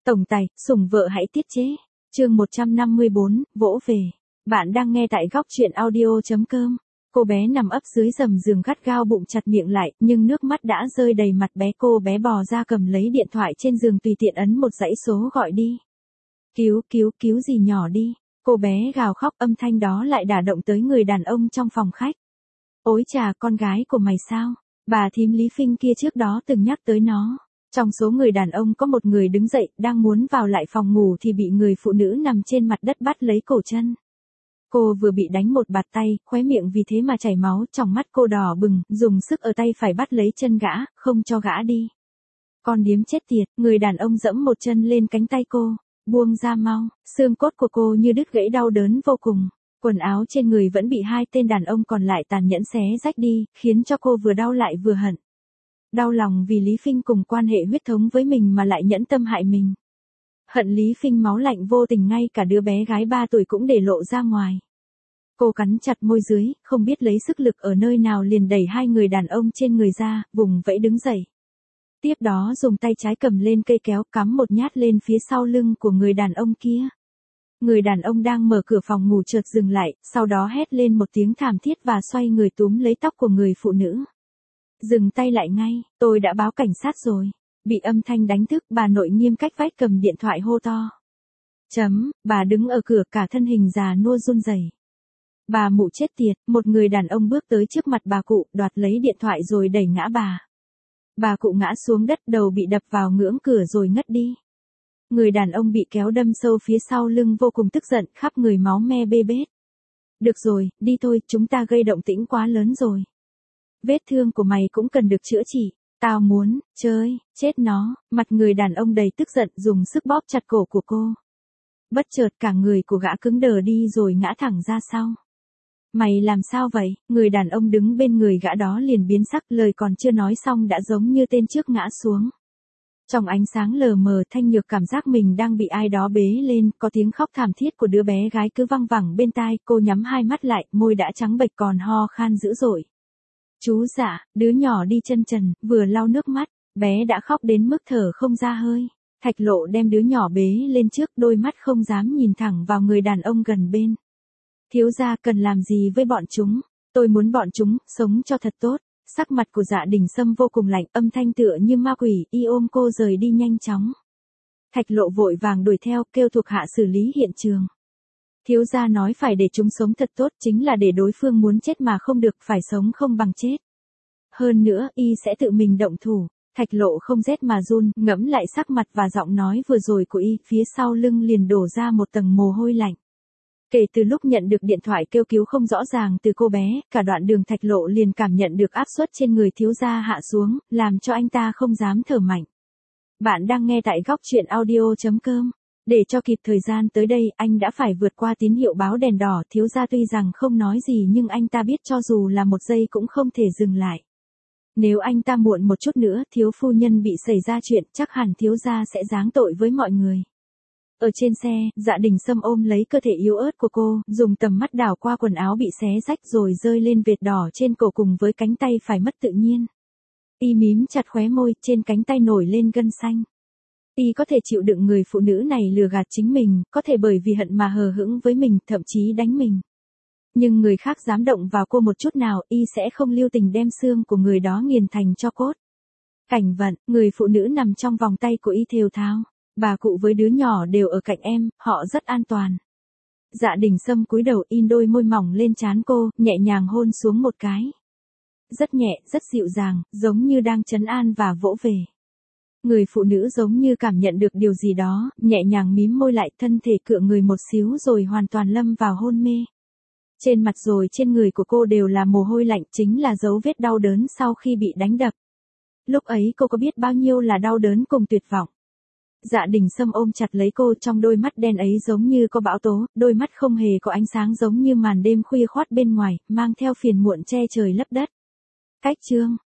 Tổng tài, sủng vợ hãy tiết chế. Chương 154, vỗ về. Bạn đang nghe tại góc truyện audio.com. Cô bé nằm ấp dưới gầm giường gắt gao bụng chặt miệng lại, nhưng nước mắt đã rơi đầy mặt bé. Cô bé bò ra cầm lấy điện thoại trên giường tùy tiện ấn một dãy số gọi đi. Cứu gì nhỏ đi. Cô bé gào khóc, âm thanh đó lại đả động tới người đàn ông trong phòng khách. Ôi chà, con gái của mày sao? Bà thím Lý Phinh kia trước đó từng nhắc tới nó. Trong số người đàn ông có một người đứng dậy, đang muốn vào lại phòng ngủ thì bị người phụ nữ nằm trên mặt đất bắt lấy cổ chân. Cô vừa bị đánh một bạt tay, khóe miệng vì thế mà chảy máu, tròng mắt cô đỏ bừng, dùng sức ở tay phải bắt lấy chân gã, không cho gã đi. Con điếm chết tiệt, người đàn ông giẫm một chân lên cánh tay cô, buông ra mau, xương cốt của cô như đứt gãy đau đớn vô cùng. Quần áo trên người vẫn bị hai tên đàn ông còn lại tàn nhẫn xé rách đi, khiến cho cô vừa đau lại vừa hận. Đau lòng vì Lý Phinh cùng quan hệ huyết thống với mình mà lại nhẫn tâm hại mình. Hận Lý Phinh máu lạnh vô tình, ngay cả đứa bé gái 3 tuổi cũng để lộ ra ngoài. Cô cắn chặt môi dưới, không biết lấy sức lực ở nơi nào liền đẩy hai người đàn ông trên người ra, vùng vẫy đứng dậy. Tiếp đó dùng tay trái cầm lên cây kéo, cắm một nhát lên phía sau lưng của người đàn ông kia. Người đàn ông đang mở cửa phòng ngủ chợt dừng lại, sau đó hét lên một tiếng thảm thiết và xoay người túm lấy tóc của người phụ nữ. Dừng tay lại ngay, tôi đã báo cảnh sát rồi. Bị âm thanh đánh thức, bà nội nghiêm cách vách cầm điện thoại hô to. Bà đứng ở cửa, cả thân hình già nua run rẩy. Bà mụ chết tiệt, một người đàn ông bước tới trước mặt bà cụ, đoạt lấy điện thoại rồi đẩy ngã bà. Bà cụ ngã xuống đất, đầu bị đập vào ngưỡng cửa rồi ngất đi. Người đàn ông bị kéo đâm sâu phía sau lưng vô cùng tức giận, khắp người máu me bê bết. Được rồi, đi thôi, chúng ta gây động tĩnh quá lớn rồi. Vết thương của mày cũng cần được chữa trị. Tao muốn, chơi, chết nó. Mặt người đàn ông đầy tức giận dùng sức bóp chặt cổ của cô. Bất chợt cả người của gã cứng đờ đi rồi ngã thẳng ra sau. Mày làm sao vậy? Người đàn ông đứng bên người gã đó liền biến sắc, lời còn chưa nói xong đã giống như tên trước ngã xuống. Trong ánh sáng lờ mờ, Thanh Nhược cảm giác mình đang bị ai đó bế lên, có tiếng khóc thảm thiết của đứa bé gái cứ văng vẳng bên tai, cô nhắm hai mắt lại, môi đã trắng bệch còn ho khan dữ dội. Chú dạ, đứa nhỏ đi chân trần, vừa lau nước mắt, bé đã khóc đến mức thở không ra hơi. Thạch Lộ đem đứa nhỏ bế lên trước, đôi mắt không dám nhìn thẳng vào người đàn ông gần bên. Thiếu gia cần làm gì với bọn chúng? Tôi muốn bọn chúng sống cho thật tốt. Sắc mặt của Dạ Đình Sâm vô cùng lạnh, âm thanh tựa như ma quỷ, y ôm cô rời đi nhanh chóng. Thạch Lộ vội vàng đuổi theo, kêu thuộc hạ xử lý hiện trường. Thiếu gia nói phải để chúng sống thật tốt, chính là để đối phương muốn chết mà không được, phải sống không bằng chết. Hơn nữa, y sẽ tự mình động thủ. Thạch Lộ không rét mà run, ngẫm lại sắc mặt và giọng nói vừa rồi của y, phía sau lưng liền đổ ra một tầng mồ hôi lạnh. Kể từ lúc nhận được điện thoại kêu cứu không rõ ràng từ cô bé, cả đoạn đường Thạch Lộ liền cảm nhận được áp suất trên người thiếu gia hạ xuống, làm cho anh ta không dám thở mạnh. Bạn đang nghe tại góc truyện audio.com. Để cho kịp thời gian tới đây, anh đã phải vượt qua tín hiệu báo đèn đỏ. Thiếu gia tuy rằng không nói gì nhưng anh ta biết cho dù là một giây cũng không thể dừng lại. Nếu anh ta muộn một chút nữa, thiếu phu nhân bị xảy ra chuyện, chắc hẳn thiếu gia sẽ giáng tội với mọi người. Ở trên xe, Dạ Đình Sâm ôm lấy cơ thể yếu ớt của cô, dùng tầm mắt đảo qua quần áo bị xé rách rồi rơi lên vệt đỏ trên cổ cùng với cánh tay phải mất tự nhiên. Y mím chặt khóe môi, trên cánh tay nổi lên gân xanh. Y có thể chịu đựng người phụ nữ này lừa gạt chính mình, có thể bởi vì hận mà hờ hững với mình, thậm chí đánh mình. Nhưng người khác dám động vào cô một chút nào, y sẽ không lưu tình đem xương của người đó nghiền thành tro cốt. Cảnh vận, người phụ nữ nằm trong vòng tay của y thều thào. Bà cụ với đứa nhỏ đều ở cạnh em, họ rất an toàn. Dạ Đình Sâm cúi đầu in đôi môi mỏng lên trán cô, nhẹ nhàng hôn xuống một cái. Rất nhẹ, rất dịu dàng, giống như đang trấn an và vỗ về. Người phụ nữ giống như cảm nhận được điều gì đó, nhẹ nhàng mím môi lại, thân thể cựa người một xíu rồi hoàn toàn lâm vào hôn mê. Trên mặt rồi trên người của cô đều là mồ hôi lạnh, chính là dấu vết đau đớn sau khi bị đánh đập. Lúc ấy cô có biết bao nhiêu là đau đớn cùng tuyệt vọng. Dạ Đình Sâm ôm chặt lấy cô, trong đôi mắt đen ấy giống như có bão tố, đôi mắt không hề có ánh sáng, giống như màn đêm khuya khoắt bên ngoài, mang theo phiền muộn che trời lấp đất. Cách chương